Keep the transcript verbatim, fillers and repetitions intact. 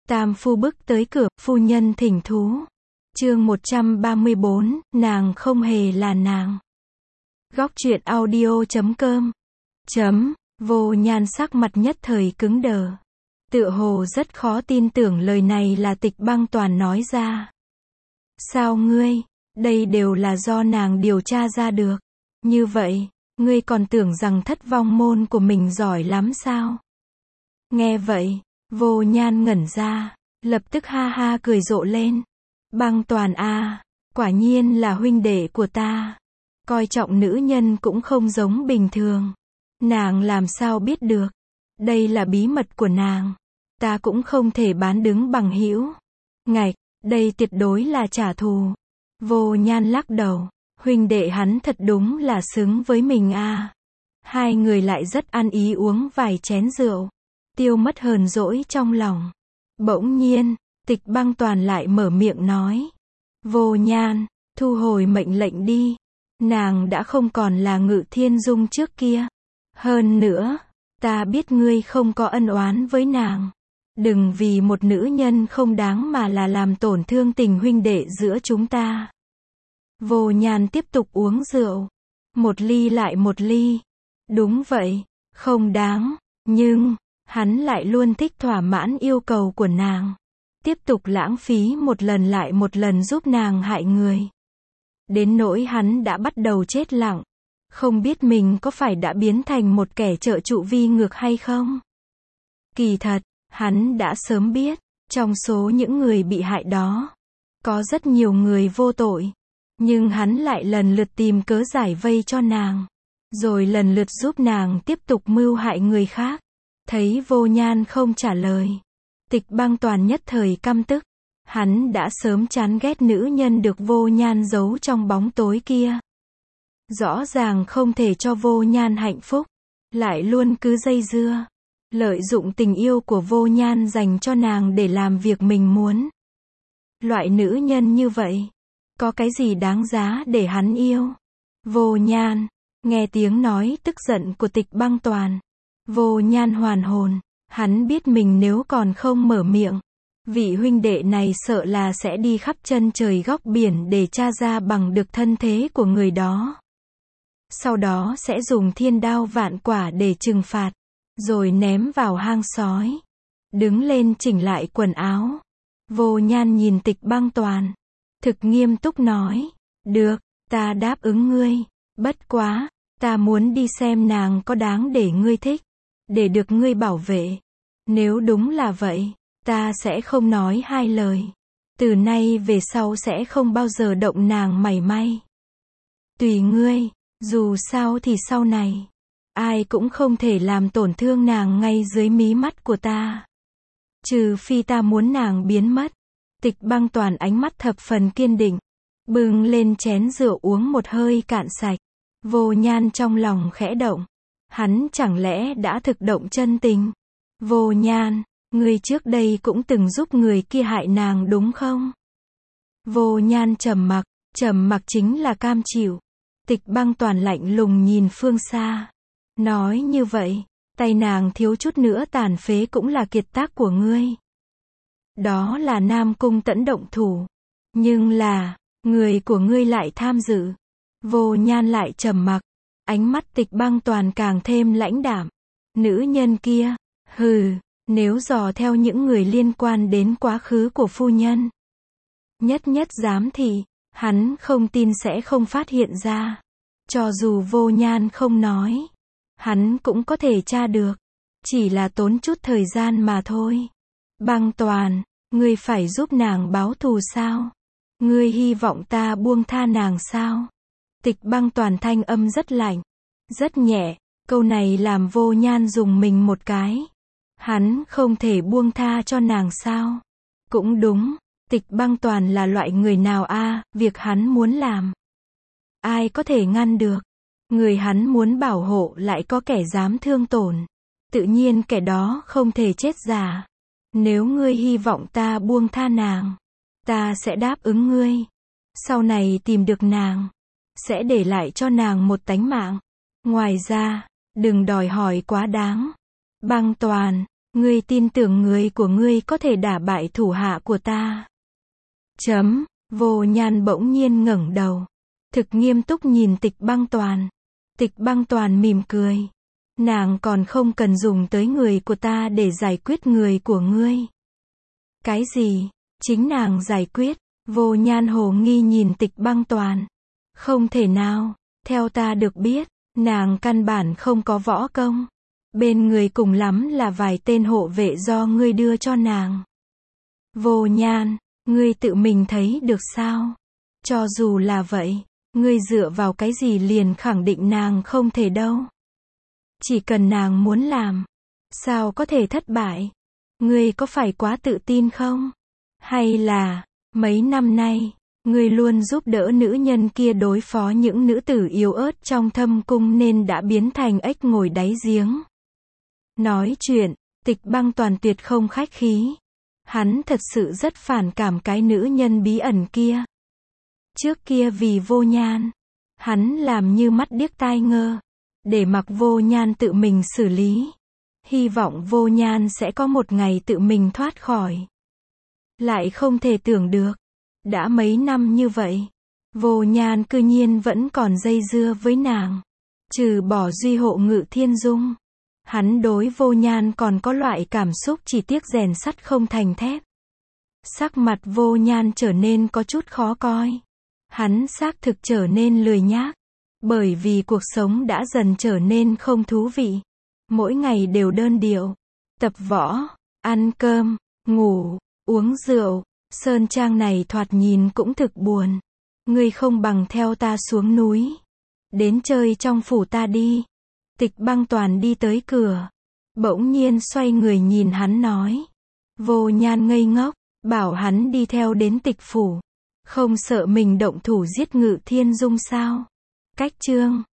Tam phu bước tới cửa, phu nhân thỉnh thú. Chương một trăm ba mươi bốn, nàng không hề là nàng. Góc truyện audio chấm com. Chấm, Vô Nhan sắc mặt nhất thời cứng đờ. Tựa hồ rất khó tin tưởng lời này là Tịch Băng Toàn nói ra. Sao ngươi, đây đều là do nàng điều tra ra được. Như vậy, ngươi còn tưởng rằng Thất Vong Môn của mình giỏi lắm sao? Nghe vậy, Vô Nhan ngẩn ra, lập tức ha ha cười rộ lên. Băng Toàn a, quả nhiên là huynh đệ của ta. Coi trọng nữ nhân cũng không giống bình thường. Nàng làm sao biết được? Đây là bí mật của nàng. Ta cũng không thể bán đứng bằng hữu. Ngạch, đây tuyệt đối là trả thù. Vô Nhan lắc đầu, huynh đệ hắn thật đúng là xứng với mình a. Hai người lại rất ăn ý uống vài chén rượu, tiêu mất hờn dỗi trong lòng. Bỗng nhiên, Tịch Băng Toàn lại mở miệng nói. Vô Nhan, thu hồi mệnh lệnh đi. Nàng đã không còn là Ngự Thiên Dung trước kia. Hơn nữa, ta biết ngươi không có ân oán với nàng. Đừng vì một nữ nhân không đáng mà là làm tổn thương tình huynh đệ giữa chúng ta. Vô Nhan tiếp tục uống rượu. Một ly lại một ly. Đúng vậy, không đáng. Nhưng, hắn lại luôn thích thỏa mãn yêu cầu của nàng. Tiếp tục lãng phí một lần lại một lần giúp nàng hại người. Đến nỗi hắn đã bắt đầu chết lặng. Không biết mình có phải đã biến thành một kẻ trợ trụ vi ngược hay không? Kỳ thật, hắn đã sớm biết, trong số những người bị hại đó, có rất nhiều người vô tội. Nhưng hắn lại lần lượt tìm cớ giải vây cho nàng. Rồi lần lượt giúp nàng tiếp tục mưu hại người khác. Thấy Vô Nhan không trả lời, Tịch Băng Toàn nhất thời căm tức. Hắn đã sớm chán ghét nữ nhân được Vô Nhan giấu trong bóng tối kia. Rõ ràng không thể cho Vô Nhan hạnh phúc, lại luôn cứ dây dưa, lợi dụng tình yêu của Vô Nhan dành cho nàng để làm việc mình muốn. Loại nữ nhân như vậy, có cái gì đáng giá để hắn yêu? Vô Nhan, nghe tiếng nói tức giận của Tịch Băng Toàn. Vô Nhan hoàn hồn, hắn biết mình nếu còn không mở miệng, vị huynh đệ này sợ là sẽ đi khắp chân trời góc biển để tra ra bằng được thân thế của người đó. Sau đó sẽ dùng thiên đao vạn quả để trừng phạt, rồi ném vào hang sói. Đứng lên chỉnh lại quần áo. Vô Nhan nhìn Tịch Băng Toàn, thực nghiêm túc nói, được, ta đáp ứng ngươi, bất quá, ta muốn đi xem nàng có đáng để ngươi thích, để được ngươi bảo vệ. Nếu đúng là vậy, ta sẽ không nói hai lời. Từ nay về sau sẽ không bao giờ động nàng mảy may. Tùy ngươi, dù sao thì sau này, ai cũng không thể làm tổn thương nàng ngay dưới mí mắt của ta. Trừ phi ta muốn nàng biến mất. Tịch Băng Toàn ánh mắt thập phần kiên định, bưng lên chén rượu uống một hơi cạn sạch. Vô Nhan trong lòng khẽ động. Hắn chẳng lẽ đã thực động chân tình? Vô Nhan, ngươi trước đây cũng từng giúp người kia hại nàng đúng không? Vô Nhan trầm mặc, trầm mặc chính là cam chịu. Tịch Băng Toàn lạnh lùng nhìn phương xa. Nói như vậy, tay nàng thiếu chút nữa tàn phế cũng là kiệt tác của ngươi. Đó là Nam Cung Tẫn động thủ. Nhưng là, người của ngươi lại tham dự. Vô Nhan lại trầm mặc. Ánh mắt Tịch Băng Toàn càng thêm lãnh đạm. Nữ nhân kia, hừ, nếu dò theo những người liên quan đến quá khứ của phu nhân, nhất nhất giám thị, hắn không tin sẽ không phát hiện ra. Cho dù Vô Nhan không nói, hắn cũng có thể tra được. Chỉ là tốn chút thời gian mà thôi. Băng Toàn, ngươi phải giúp nàng báo thù sao? Ngươi hy vọng ta buông tha nàng sao? Tịch Băng Toàn thanh âm rất lạnh, rất nhẹ. Câu này làm Vô Nhan dùng mình một cái. Hắn không thể buông tha cho nàng sao? Cũng đúng, Tịch Băng Toàn là loại người nào a, việc hắn muốn làm, ai có thể ngăn được? Người hắn muốn bảo hộ lại có kẻ dám thương tổn. Tự nhiên kẻ đó không thể chết già. Nếu ngươi hy vọng ta buông tha nàng, ta sẽ đáp ứng ngươi. Sau này tìm được nàng, sẽ để lại cho nàng một tánh mạng. Ngoài ra, đừng đòi hỏi quá đáng. Băng Toàn, Ngươi tin tưởng người của ngươi có thể đả bại thủ hạ của ta. Chấm, Vô Nhan bỗng nhiên ngẩng đầu. Thực nghiêm túc nhìn Tịch Băng Toàn. Tịch Băng Toàn mỉm cười. Nàng còn không cần dùng tới người của ta để giải quyết người của ngươi. Cái gì? Chính nàng giải quyết. Vô Nhan hồ nghi nhìn Tịch Băng Toàn. Không thể nào, theo ta được biết, nàng căn bản không có võ công. Bên người cùng lắm là vài tên hộ vệ do ngươi đưa cho nàng. Vô Nhan, ngươi tự mình thấy được sao? Cho dù là vậy, ngươi dựa vào cái gì liền khẳng định nàng không thể đâu? Chỉ cần nàng muốn làm, sao có thể thất bại? Ngươi có phải quá tự tin không? Hay là, mấy năm nay, ngươi luôn giúp đỡ nữ nhân kia đối phó những nữ tử yếu ớt trong thâm cung nên đã biến thành ếch ngồi đáy giếng? Nói chuyện, Tịch Băng Toàn tuyệt không khách khí. Hắn thật sự rất phản cảm cái nữ nhân bí ẩn kia. Trước kia vì Vô Nhan, hắn làm như mắt điếc tai ngơ, để mặc Vô Nhan tự mình xử lý. Hy vọng Vô Nhan sẽ có một ngày tự mình thoát khỏi. Lại không thể tưởng được, đã mấy năm như vậy, Vô Nhan cư nhiên vẫn còn dây dưa với nàng. Trừ bỏ duy hộ Ngự Thiên Dung, hắn đối Vô Nhan còn có loại cảm xúc chỉ tiếc rèn sắt không thành thép. Sắc mặt Vô Nhan trở nên có chút khó coi. Hắn xác thực trở nên lười nhác, bởi vì cuộc sống đã dần trở nên không thú vị. Mỗi ngày đều đơn điệu, tập võ, ăn cơm, ngủ, uống rượu. Sơn trang này thoạt nhìn cũng thực buồn. Ngươi không bằng theo ta xuống núi, đến chơi trong phủ ta đi. Tịch Băng Toàn đi tới cửa, bỗng nhiên xoay người nhìn hắn nói. Vô Nhan ngây ngốc, bảo hắn đi theo đến Tịch phủ. Không sợ mình động thủ giết Ngự Thiên Dung sao? Cách chương